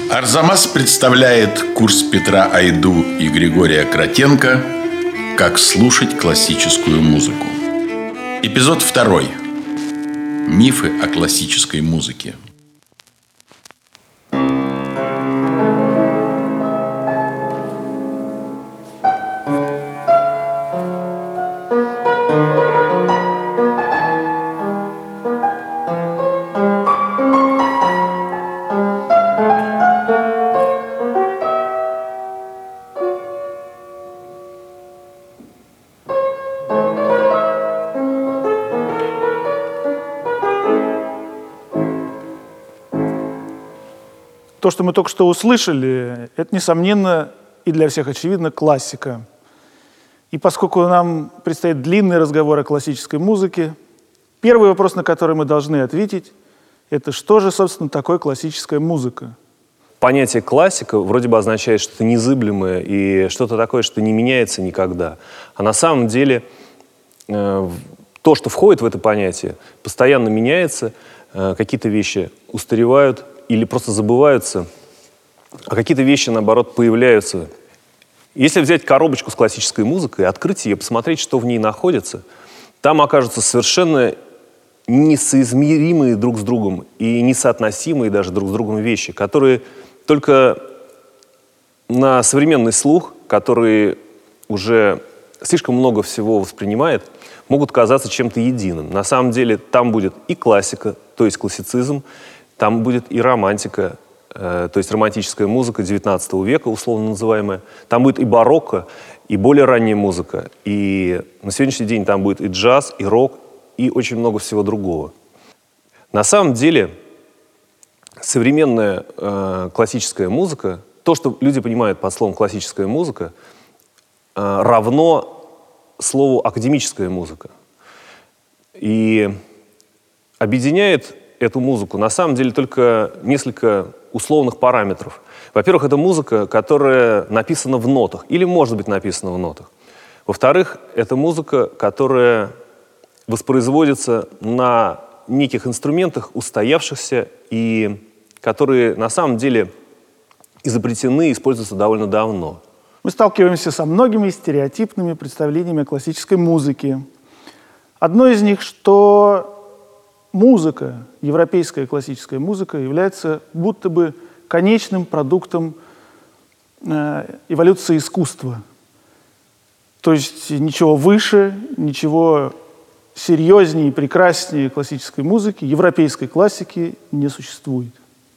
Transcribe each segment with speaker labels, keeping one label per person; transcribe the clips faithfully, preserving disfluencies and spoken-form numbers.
Speaker 1: Арзамас представляет курс Петра Айду и Григория Кротенко «Как слушать классическую музыку». Эпизод второй. Мифы о классической музыке.
Speaker 2: То, что мы только что услышали, это, несомненно, и для всех очевидно, классика. И поскольку нам предстоит длинный разговор о классической музыке, первый вопрос, на который мы должны ответить, это что же, собственно, такое классическая музыка?
Speaker 3: Понятие классика вроде бы означает что-то незыблемое и что-то такое, что не меняется никогда. А на самом деле э, то, что входит в это понятие, постоянно меняется, э, какие-то вещи устаревают, или просто забываются, а какие-то вещи, наоборот, появляются. Если взять коробочку с классической музыкой, открыть ее, посмотреть, что в ней находится, там окажутся совершенно несоизмеримые друг с другом и несоотносимые даже друг с другом вещи, которые только на современный слух, который уже слишком много всего воспринимает, могут казаться чем-то единым. На самом деле там будет и классика, то есть классицизм, там будет и романтика, э, то есть романтическая музыка девятнадцатого века, условно называемая. Там будет и барокко, и более ранняя музыка. И на сегодняшний день там будет и джаз, и рок, и очень много всего другого. На самом деле современная э, классическая музыка, то, что люди понимают под словом классическая музыка, э, равно слову академическая музыка. И объединяет эту музыку на самом деле только несколько условных параметров. Во-первых, это музыка, которая написана в нотах, или может быть написана в нотах. Во-вторых, это музыка, которая воспроизводится на неких инструментах, устоявшихся, и которые на самом деле изобретены и используются довольно давно.
Speaker 2: Мы сталкиваемся со многими стереотипными представлениями о классической музыке. Одно из них, что музыка, европейская классическая музыка, является будто бы конечным продуктом э, эволюции искусства. То есть ничего выше, ничего серьезнее и прекраснее классической музыки, европейской классики не существует.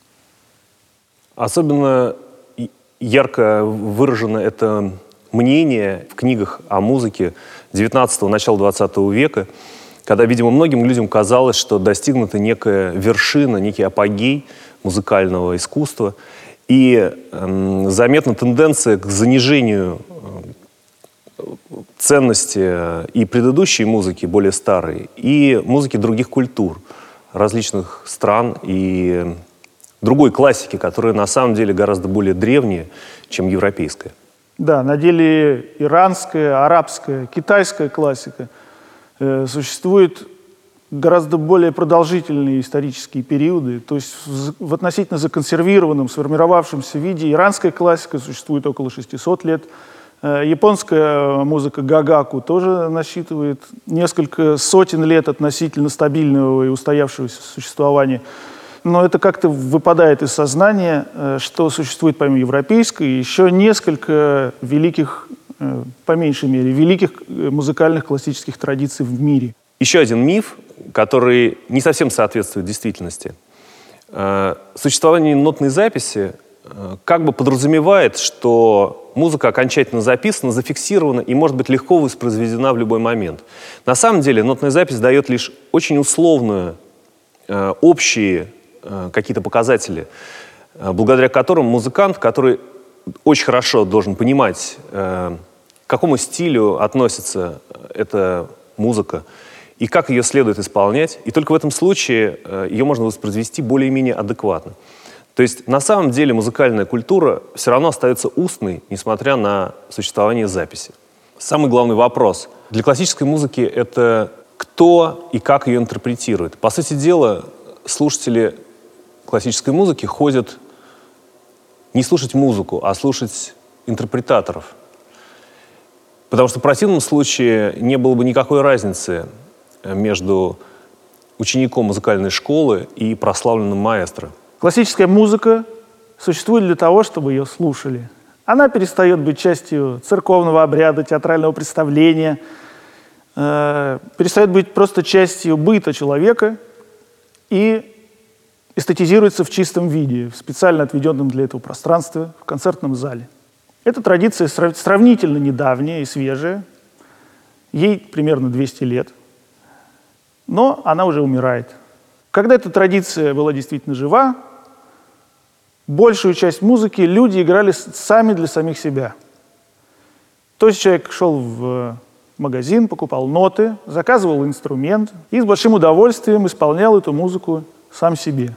Speaker 3: Особенно ярко выражено это мнение в книгах о музыке девятнадцатого, начала двадцатого века, когда, видимо, многим людям казалось, что достигнута некая вершина, некий апогей музыкального искусства, и э, заметна тенденция к занижению э, ценности и предыдущей музыки, более старой, и музыки других культур, различных стран и другой классики, которая на самом деле гораздо более древняя, чем европейская.
Speaker 2: Да, на деле иранская, арабская, китайская классика э, существует гораздо более продолжительные исторические периоды. То есть в, в относительно законсервированном, сформировавшемся виде иранская классика существует около шестисот лет. Э, японская музыка гагаку тоже насчитывает несколько сотен лет относительно стабильного и устоявшегося существования. Но это как-то выпадает из сознания, что существует помимо европейской еще несколько великих, по меньшей мере, великих музыкальных классических традиций в мире.
Speaker 3: Еще один миф, который не совсем соответствует действительности. Существование нотной записи как бы подразумевает, что музыка окончательно записана, зафиксирована и может быть легко воспроизведена в любой момент. На самом деле нотная запись дает лишь очень условную, общие какие-то показатели, благодаря которым музыкант, который очень хорошо должен понимать, к какому стилю относится эта музыка и как ее следует исполнять, и только в этом случае ее можно воспроизвести более-менее адекватно. То есть на самом деле музыкальная культура все равно остается устной, несмотря на существование записи. Самый главный вопрос для классической музыки — это кто и как ее интерпретирует. По сути дела, слушатели классической музыки ходят не слушать музыку, а слушать интерпретаторов. Потому что в противном случае не было бы никакой разницы между учеником музыкальной школы и прославленным маэстро.
Speaker 2: Классическая музыка существует для того, чтобы ее слушали. Она перестает быть частью церковного обряда, театрального представления, э, перестает быть просто частью быта человека и эстетизируется в чистом виде, в специально отведенном для этого пространстве, в концертном зале. Эта традиция сравнительно недавняя и свежая. Ей примерно двести лет. Но она уже умирает. Когда эта традиция была действительно жива, большую часть музыки люди играли сами для самих себя. То есть человек шел в магазин, покупал ноты, заказывал инструмент и с большим удовольствием исполнял эту музыку сам себе.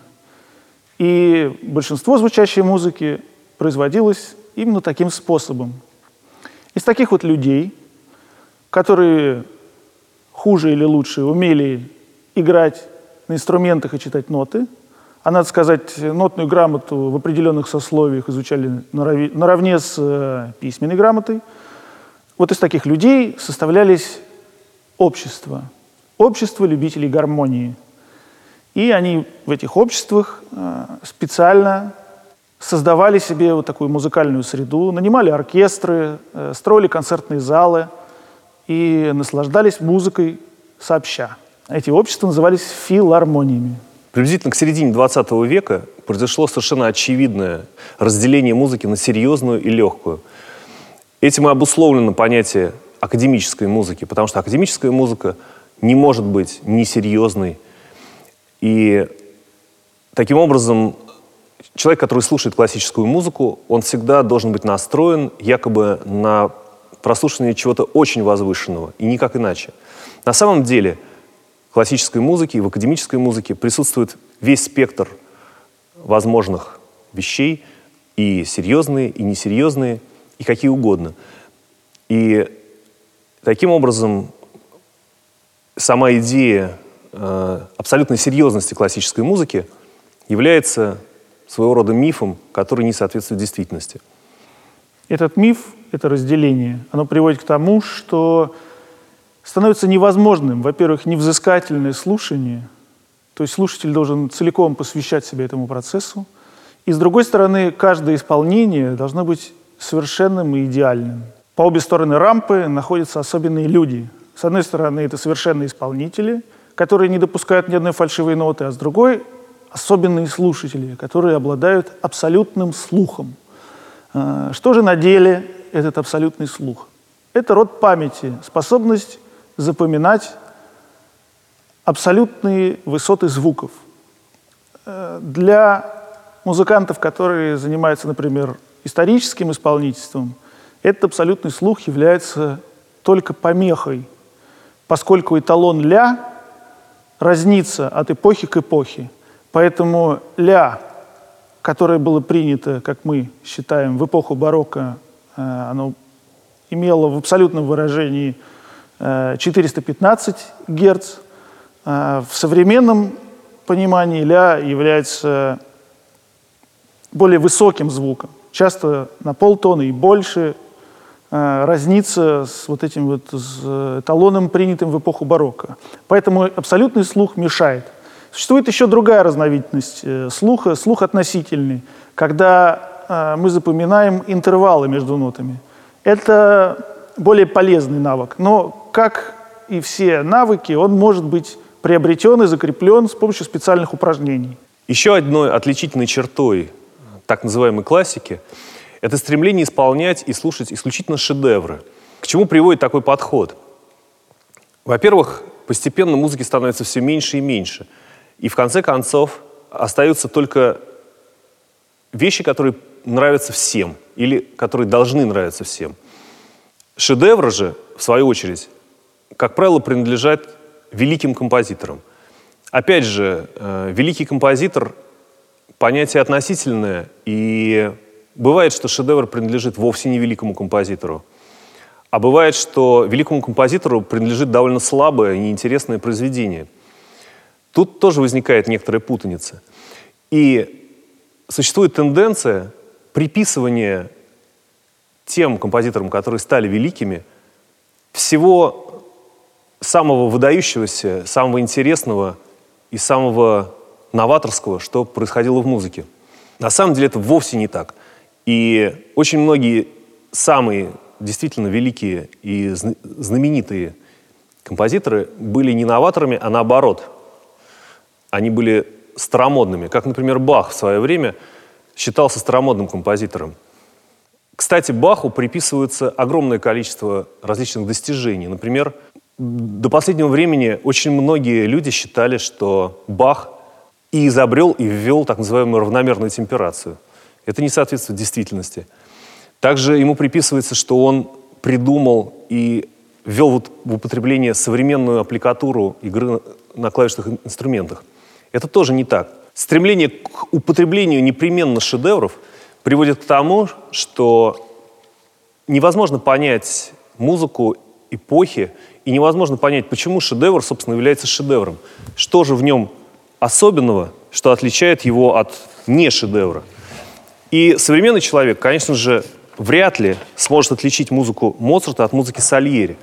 Speaker 2: И большинство звучащей музыки производилось именно таким способом. Из таких вот людей, которые хуже или лучше умели играть на инструментах и читать ноты, а, надо сказать, нотную грамоту в определенных сословиях изучали наравне с э, письменной грамотой, вот из таких людей составлялись общества, общества любителей гармонии. И они в этих обществах э, специально создавали себе вот такую музыкальную среду, нанимали оркестры, э, строили концертные залы и наслаждались музыкой сообща. Эти общества назывались филармониями.
Speaker 3: Приблизительно к середине двадцатого века произошло совершенно очевидное разделение музыки на серьезную и легкую. Этим и обусловлено понятие академической музыки, потому что академическая музыка не может быть несерьезной. И таким образом человек, который слушает классическую музыку, он всегда должен быть настроен якобы на прослушивание чего-то очень возвышенного, и никак иначе. На самом деле в классической музыке и в академической музыке присутствует весь спектр возможных вещей, и серьезные, и несерьезные, и какие угодно. И таким образом сама идея э, абсолютной серьезности классической музыки является своего рода мифом, который не соответствует действительности.
Speaker 2: Этот миф, это разделение, оно приводит к тому, что становится невозможным, во-первых, невзыскательное слушание, то есть слушатель должен целиком посвящать себя этому процессу, и, с другой стороны, каждое исполнение должно быть совершенным и идеальным. По обе стороны рампы находятся особенные люди. С одной стороны, это совершенные исполнители, которые не допускают ни одной фальшивой ноты, а с другой — особенные слушатели, которые обладают абсолютным слухом. Что же на деле этот абсолютный слух? Это род памяти, способность запоминать абсолютные высоты звуков. Для музыкантов, которые занимаются, например, историческим исполнительством, этот абсолютный слух является только помехой, поскольку эталон ля разнится от эпохи к эпохе. Поэтому ля, которое было принято, как мы считаем, в эпоху барокко, оно имело в абсолютном выражении четыреста пятнадцать герц. В современном понимании ля является более высоким звуком, часто на полтона и больше, разнится с вот этим вот с эталоном, принятым в эпоху барокко. Поэтому абсолютный слух мешает. Существует еще другая разновидность слуха, слух относительный, когда мы запоминаем интервалы между нотами. Это более полезный навык, но, как и все навыки, он может быть приобретен и закреплен с помощью специальных упражнений.
Speaker 3: Еще одной отличительной чертой так называемой классики — это стремление исполнять и слушать исключительно шедевры. К чему приводит такой подход? Во-первых, постепенно музыки становится все меньше и меньше. И в конце концов остаются только вещи, которые нравятся всем или которые должны нравиться всем. Шедевры же, в свою очередь, как правило, принадлежат великим композиторам. Опять же, э, великий композитор — понятие относительное, и бывает, что шедевр принадлежит вовсе не великому композитору, а бывает, что великому композитору принадлежит довольно слабое и неинтересное произведение. Тут тоже возникает некоторая путаница. И существует тенденция приписывание тем композиторам, которые стали великими, всего самого выдающегося, самого интересного и самого новаторского, что происходило в музыке. На самом деле это вовсе не так. И очень многие самые действительно великие и знаменитые композиторы были не новаторами, а наоборот. Они были старомодными. Как, например, Бах в свое время считался старомодным композитором. Кстати, Баху приписывается огромное количество различных достижений. Например, до последнего времени очень многие люди считали, что Бах и изобрел, и ввел так называемую равномерную темперацию. Это не соответствует действительности. Также ему приписывается, что он придумал и ввел в употребление современную аппликатуру игры на клавишных инструментах. Это тоже не так. Стремление к употреблению непременно шедевров приводит к тому, что невозможно понять музыку эпохи, и невозможно понять, почему шедевр, собственно, является шедевром. Что же в нем особенного, что отличает его от не-шедевра. И современный человек, конечно же, вряд ли сможет отличить музыку Моцарта от музыки Сальери.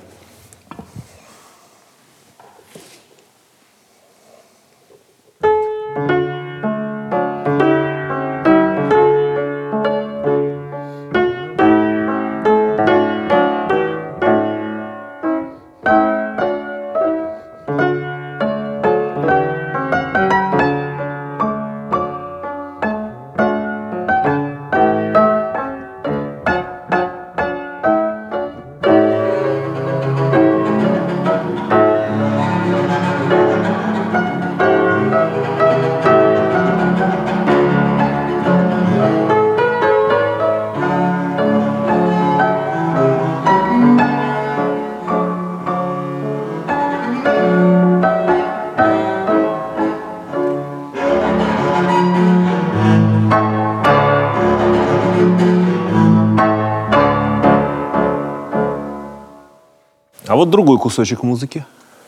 Speaker 3: А вот другой кусочек музыки.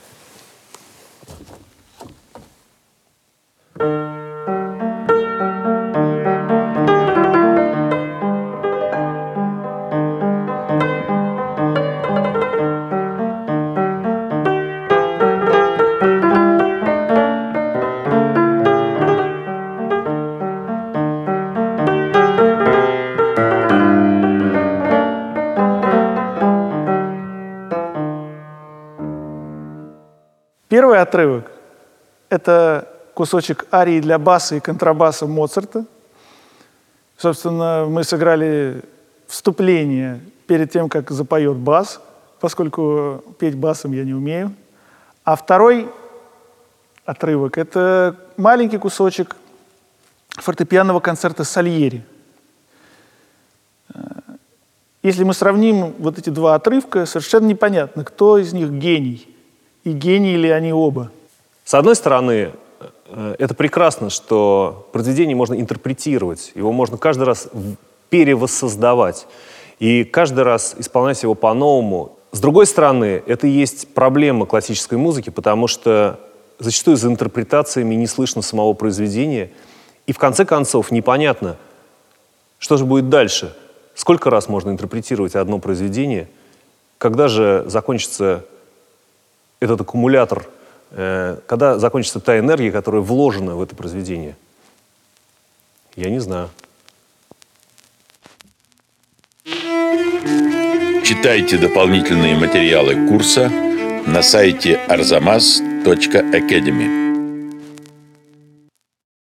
Speaker 2: Первый отрывок — это кусочек арии для баса и контрабаса Моцарта. Собственно, мы сыграли вступление перед тем, как запоет бас, поскольку петь басом я не умею. А второй отрывок — это маленький кусочек фортепианного концерта Сальери. Если мы сравним вот эти два отрывка, совершенно непонятно, кто из них гений. И гении ли они оба?
Speaker 3: С одной стороны, это прекрасно, что произведение можно интерпретировать, его можно каждый раз перевоссоздавать и каждый раз исполнять его по-новому. С другой стороны, это и есть проблема классической музыки, потому что зачастую за интерпретациями не слышно самого произведения, и в конце концов непонятно, что же будет дальше. Сколько раз можно интерпретировать одно произведение, когда же закончится этот аккумулятор, э, когда закончится та энергия, которая вложена в это произведение? Я не знаю.
Speaker 1: Читайте дополнительные материалы курса на сайте арзамас точка академи.